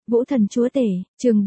Vũ Thần Chúa Tể, chương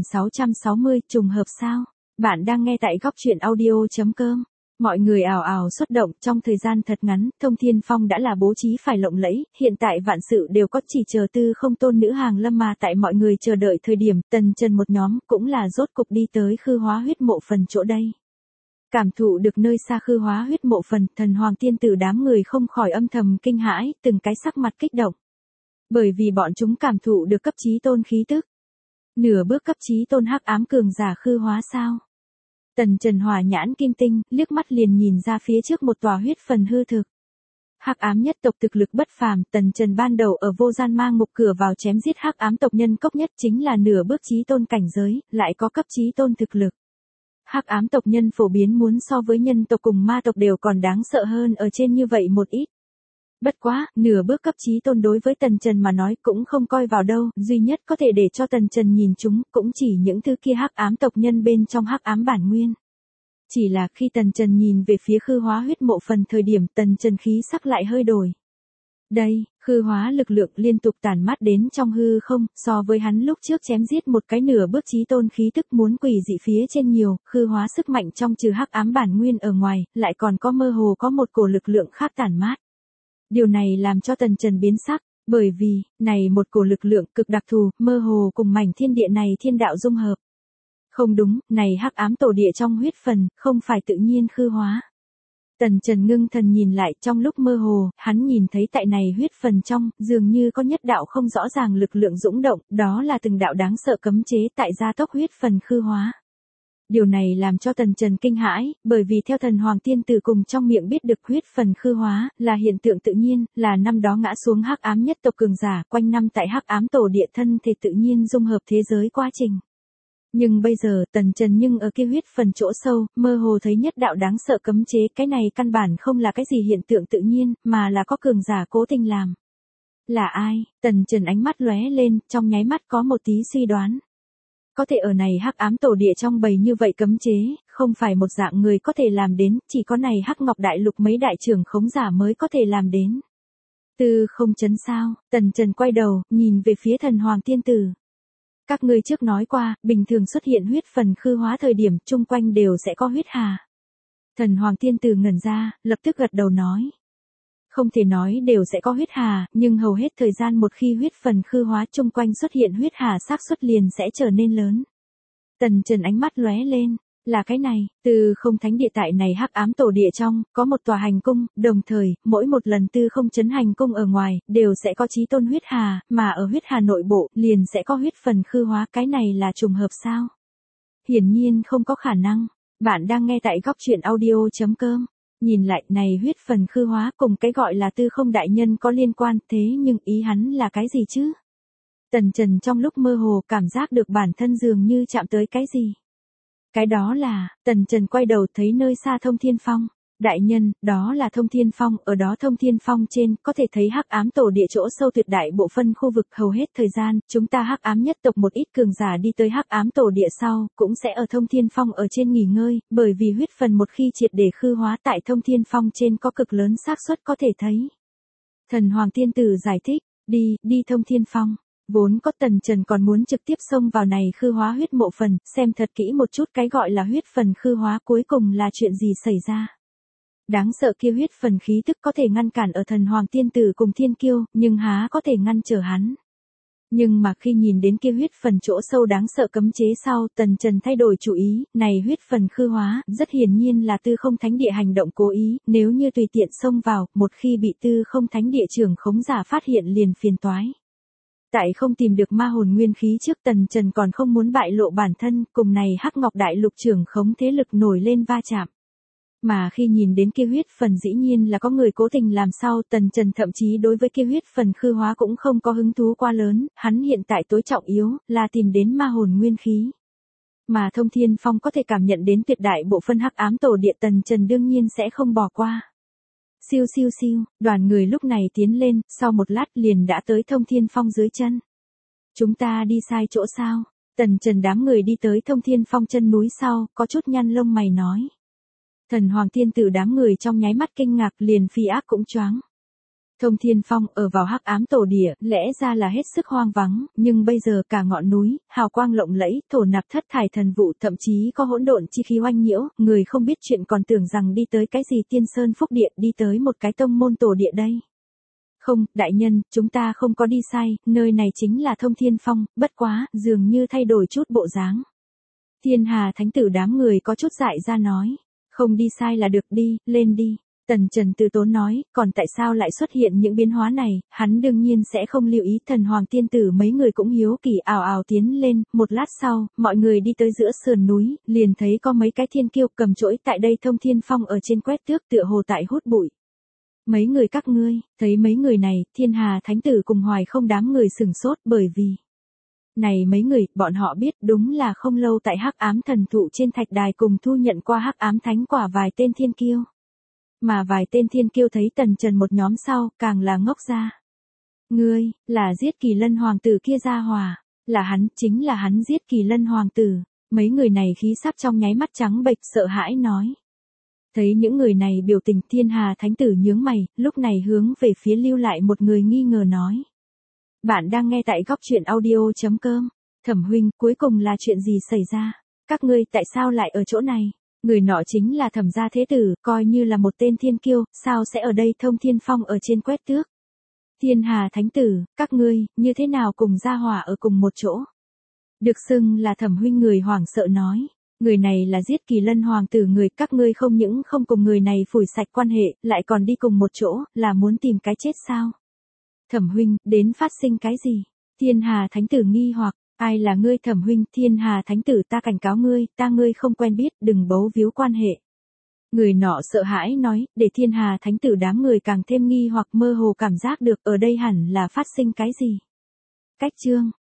4660, trùng hợp sao? Bạn đang nghe tại góc truyện audio.com. Mọi người ào ào xuất động, trong thời gian thật ngắn, Thông Thiên Phong đã là bố trí phải lộng lẫy, hiện tại vạn sự đều có, chỉ chờ Tư Không Tôn nữ hàng lâm, mà tại mọi người chờ đợi thời điểm, Tần Trần một nhóm cũng là rốt cục đi tới Khư Hóa Huyết Mộ Phần chỗ đây. Cảm thụ được nơi xa Khư Hóa Huyết Mộ Phần, Thần Hoàng tiên tử đám người không khỏi âm thầm kinh hãi, từng cái sắc mặt kích động. Bởi vì bọn chúng cảm thụ được cấp chí tôn khí tức. Nửa bước cấp chí tôn hắc ám cường giả Khư Hóa sao? Tần Trần hòa nhãn kim tinh, liếc mắt liền nhìn ra phía trước một tòa huyết phần hư thực. Hắc ám nhất tộc thực lực bất phàm, Tần Trần ban đầu ở vô gian ma ngục cửa vào chém giết hắc ám tộc nhân cốc nhất chính là nửa bước chí tôn cảnh giới, lại có cấp chí tôn thực lực. Hắc ám tộc nhân phổ biến muốn so với nhân tộc cùng ma tộc đều còn đáng sợ hơn ở trên như vậy một ít. Bất quá, nửa bước cấp chí tôn đối với Tần Trần mà nói cũng không coi vào đâu, duy nhất có thể để cho Tần Trần nhìn chúng cũng chỉ những thứ kia hắc ám tộc nhân bên trong hắc ám bản nguyên. Chỉ là khi Tần Trần nhìn về phía Khư Hóa Huyết Mộ Phần thời điểm, Tần Trần khí sắc lại hơi đổi. Đây, Khư Hóa lực lượng liên tục tản mát đến trong hư không, so với hắn lúc trước chém giết một cái nửa bước chí tôn khí tức muốn quỷ dị phía trên nhiều, Khư Hóa sức mạnh trong trừ hắc ám bản nguyên ở ngoài, lại còn có mơ hồ có một cổ lực lượng khác tản mát. Điều này làm cho Tần Trần biến sắc, bởi vì, này một cổ lực lượng cực đặc thù, mơ hồ cùng mảnh thiên địa này thiên đạo dung hợp. Không đúng, này hắc ám tổ địa trong huyết phần, không phải tự nhiên Khư Hóa. Tần Trần ngưng thần nhìn lại, trong lúc mơ hồ, hắn nhìn thấy tại này huyết phần trong, dường như có nhất đạo không rõ ràng lực lượng dũng động, đó là từng đạo đáng sợ cấm chế tại gia tốc huyết phần Khư Hóa. Điều này làm cho Tần Trần kinh hãi, bởi vì theo Thần Hoàng tiên tử cùng trong miệng biết được huyết phần Khư Hóa, là hiện tượng tự nhiên, là năm đó ngã xuống hắc ám nhất tộc cường giả, quanh năm tại hắc ám tổ địa thân thể tự nhiên dung hợp thế giới quá trình. Nhưng bây giờ, Tần Trần nhưng ở kia huyết phần chỗ sâu, mơ hồ thấy nhất đạo đáng sợ cấm chế, cái này căn bản không là cái gì hiện tượng tự nhiên, mà là có cường giả cố tình làm. Là ai? Tần Trần ánh mắt lóe lên, trong nháy mắt có một tí suy đoán. Có thể ở này hắc ám tổ địa trong bầy như vậy cấm chế, không phải một dạng người có thể làm đến, chỉ có này hắc ngọc đại lục mấy đại trưởng khống giả mới có thể làm đến. Tư không chấn sao? Tần Trần quay đầu, nhìn về phía Thần Hoàng tiên tử. Các ngươi trước nói qua, bình thường xuất hiện huyết phần Khư Hóa thời điểm, chung quanh đều sẽ có huyết hà. Thần Hoàng tiên tử ngẩn ra, lập tức gật đầu nói. Không thể nói đều sẽ có huyết hà, nhưng hầu hết thời gian một khi huyết phần Khư Hóa chung quanh xuất hiện huyết hà xác suất liền sẽ trở nên lớn. Tần Trần ánh mắt lóe lên, là cái này, Tư Không thánh địa tại này hắc ám tổ địa trong, có một tòa hành cung, đồng thời, mỗi một lần Tư Không chấn hành cung ở ngoài, đều sẽ có chí tôn huyết hà, mà ở huyết hà nội bộ, liền sẽ có huyết phần Khư Hóa, cái này là trùng hợp sao? Hiển nhiên không có khả năng. Bạn đang nghe tại góc truyện audio.com. Nhìn lại, này huyết phần Khư Hóa cùng cái gọi là Tư Không đại nhân có liên quan, thế nhưng ý hắn là cái gì chứ? Tần Trần trong lúc mơ hồ cảm giác được bản thân dường như chạm tới cái gì. Cái đó là, Tần Trần quay đầu thấy nơi xa Thông Thiên Phong. Đại nhân, đó là Thông Thiên Phong, ở đó Thông Thiên Phong trên, có thể thấy hắc ám tổ địa chỗ sâu tuyệt đại bộ phân khu vực, hầu hết thời gian, chúng ta hắc ám nhất tộc một ít cường giả đi tới hắc ám tổ địa sau, cũng sẽ ở Thông Thiên Phong ở trên nghỉ ngơi, bởi vì huyết phần một khi triệt để Khư Hóa tại Thông Thiên Phong trên có cực lớn xác suất có thể thấy. Thần Hoàng tiên tử giải thích, đi Thông Thiên Phong. Vốn có Tần Trần còn muốn trực tiếp xông vào này Khư Hóa huyết mộ phần, xem thật kỹ một chút cái gọi là huyết phần Khư Hóa cuối cùng là chuyện gì xảy ra. Đáng sợ kia huyết phần khí tức có thể ngăn cản ở Thần Hoàng tiên tử cùng thiên kiêu, nhưng há có thể ngăn trở hắn. Nhưng mà khi nhìn đến kia huyết phần chỗ sâu đáng sợ cấm chế sau, Tần Trần thay đổi chủ ý, này huyết phần Khư Hóa, rất hiển nhiên là Tư Không thánh địa hành động cố ý, nếu như tùy tiện xông vào, một khi bị Tư Không thánh địa trưởng khống giả phát hiện liền phiền toái. Tại không tìm được ma hồn nguyên khí trước, Tần Trần còn không muốn bại lộ bản thân, cùng này hắc ngọc đại lục trưởng khống thế lực nổi lên va chạm. Mà khi nhìn đến kia huyết phần dĩ nhiên là có người cố tình làm sao, Tần Trần thậm chí đối với kia huyết phần Khư Hóa cũng không có hứng thú quá lớn, hắn hiện tại tối trọng yếu, là tìm đến ma hồn nguyên khí. Mà Thông Thiên Phong có thể cảm nhận đến tuyệt đại bộ phân hắc ám tổ địa, Tần Trần đương nhiên sẽ không bỏ qua. Siêu siêu siêu, đoàn người lúc này tiến lên, sau một lát liền đã tới Thông Thiên Phong dưới chân. Chúng ta đi sai chỗ sao? Tần Trần đám người đi tới Thông Thiên Phong chân núi sau, có chút nhăn lông mày nói. Thần Hoàng tiên tử đám người trong nháy mắt kinh ngạc, liền phi ác cũng choáng. Thông Thiên Phong ở vào hắc ám tổ địa, lẽ ra là hết sức hoang vắng, nhưng bây giờ cả ngọn núi, hào quang lộng lẫy, thổ nạp thất thải thần vụ, thậm chí có hỗn độn chi khí oanh nhiễu, người không biết chuyện còn tưởng rằng đi tới cái gì tiên sơn phúc địa, đi tới một cái tông môn tổ địa đây. Không, đại nhân, chúng ta không có đi sai, nơi này chính là Thông Thiên Phong, bất quá, dường như thay đổi chút bộ dáng. Thiên Hà Thánh Tử đám người có chút dại ra nói, không đi sai là được, đi, lên đi. Tần Trần từ tốn nói, còn tại sao lại xuất hiện những biến hóa này, hắn đương nhiên sẽ không lưu ý. Thần Hoàng tiên tử mấy người cũng hiếu kỳ ào ào tiến lên, một lát sau, mọi người đi tới giữa sườn núi, liền thấy có mấy cái thiên kiêu cầm chổi tại đây Thông Thiên Phong ở trên quét tước tựa hồ tại hút bụi. Mấy người các ngươi, thấy mấy người này, Thiên Hà Thánh Tử cùng Hoài Không đám người sửng sốt bởi vì này mấy người, bọn họ biết đúng là không lâu tại hắc ám thần thụ trên thạch đài cùng thu nhận qua hắc ám thánh quả vài tên thiên kiêu. Mà vài tên thiên kiêu thấy Tần Trần một nhóm sau, càng là ngốc ra. Ngươi, là giết Kỳ Lân hoàng tử kia ra hòa, là hắn, chính là hắn giết Kỳ Lân hoàng tử. Mấy người này khí sắc trong nháy mắt trắng bệch sợ hãi nói. Thấy những người này biểu tình, Thiên Hà Thánh Tử nhướng mày, lúc này hướng về phía lưu lại một người nghi ngờ nói. Bạn đang nghe tại góc truyện audio.com. Thẩm huynh, cuối cùng là chuyện gì xảy ra? Các ngươi tại sao lại ở chỗ này? Người nọ chính là Thẩm gia thế tử, coi như là một tên thiên kiêu, sao sẽ ở đây Thông Thiên Phong ở trên quét tước? Thiên Hà Thánh Tử, các ngươi, như thế nào cùng gia hỏa ở cùng một chỗ? Được xưng là Thẩm huynh người hoảng sợ nói. Người này là giết Kỳ Lân hoàng tử người, các ngươi không những không cùng người này phủi sạch quan hệ, lại còn đi cùng một chỗ, là muốn tìm cái chết sao? Thẩm huynh, đến phát sinh cái gì? Thiên Hà Thánh Tử nghi hoặc, ai là ngươi Thẩm huynh? Thiên Hà Thánh Tử, ta cảnh cáo ngươi, ta ngươi không quen biết, đừng bấu víu quan hệ. Người nọ sợ hãi nói, để Thiên Hà Thánh Tử đám người càng thêm nghi hoặc mơ hồ cảm giác được ở đây hẳn là phát sinh cái gì. Cách chương